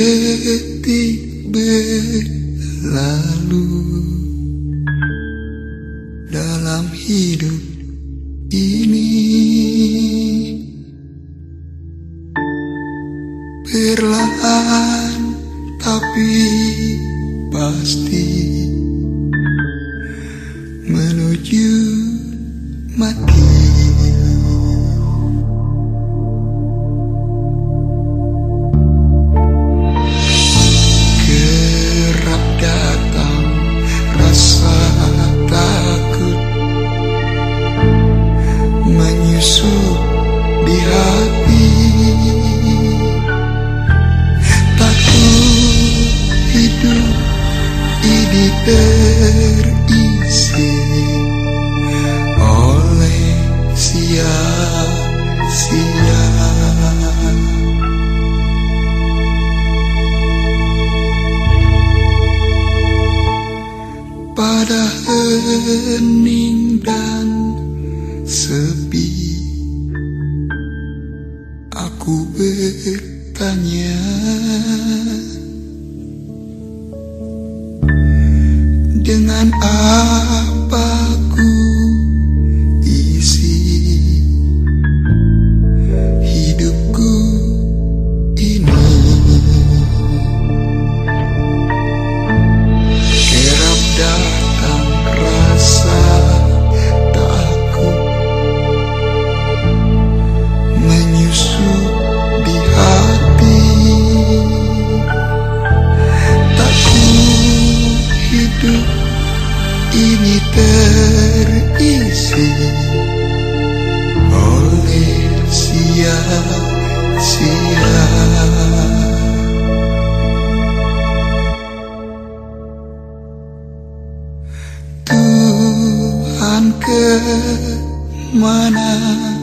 detik berlalu dalam hidup ini, perlahan tapi pasti menuju mati. Kerap datang rasa takut menyusup di hati, takut hidup ini terisi oleh sia-sia. Pada hening dan sepi, aku bertanya, dengan apa ku isi hidupku ini? Kerap datang rasa takut menyusup di hati, takut hidup ini terisi oleh sia-sia. Tuhan, kemana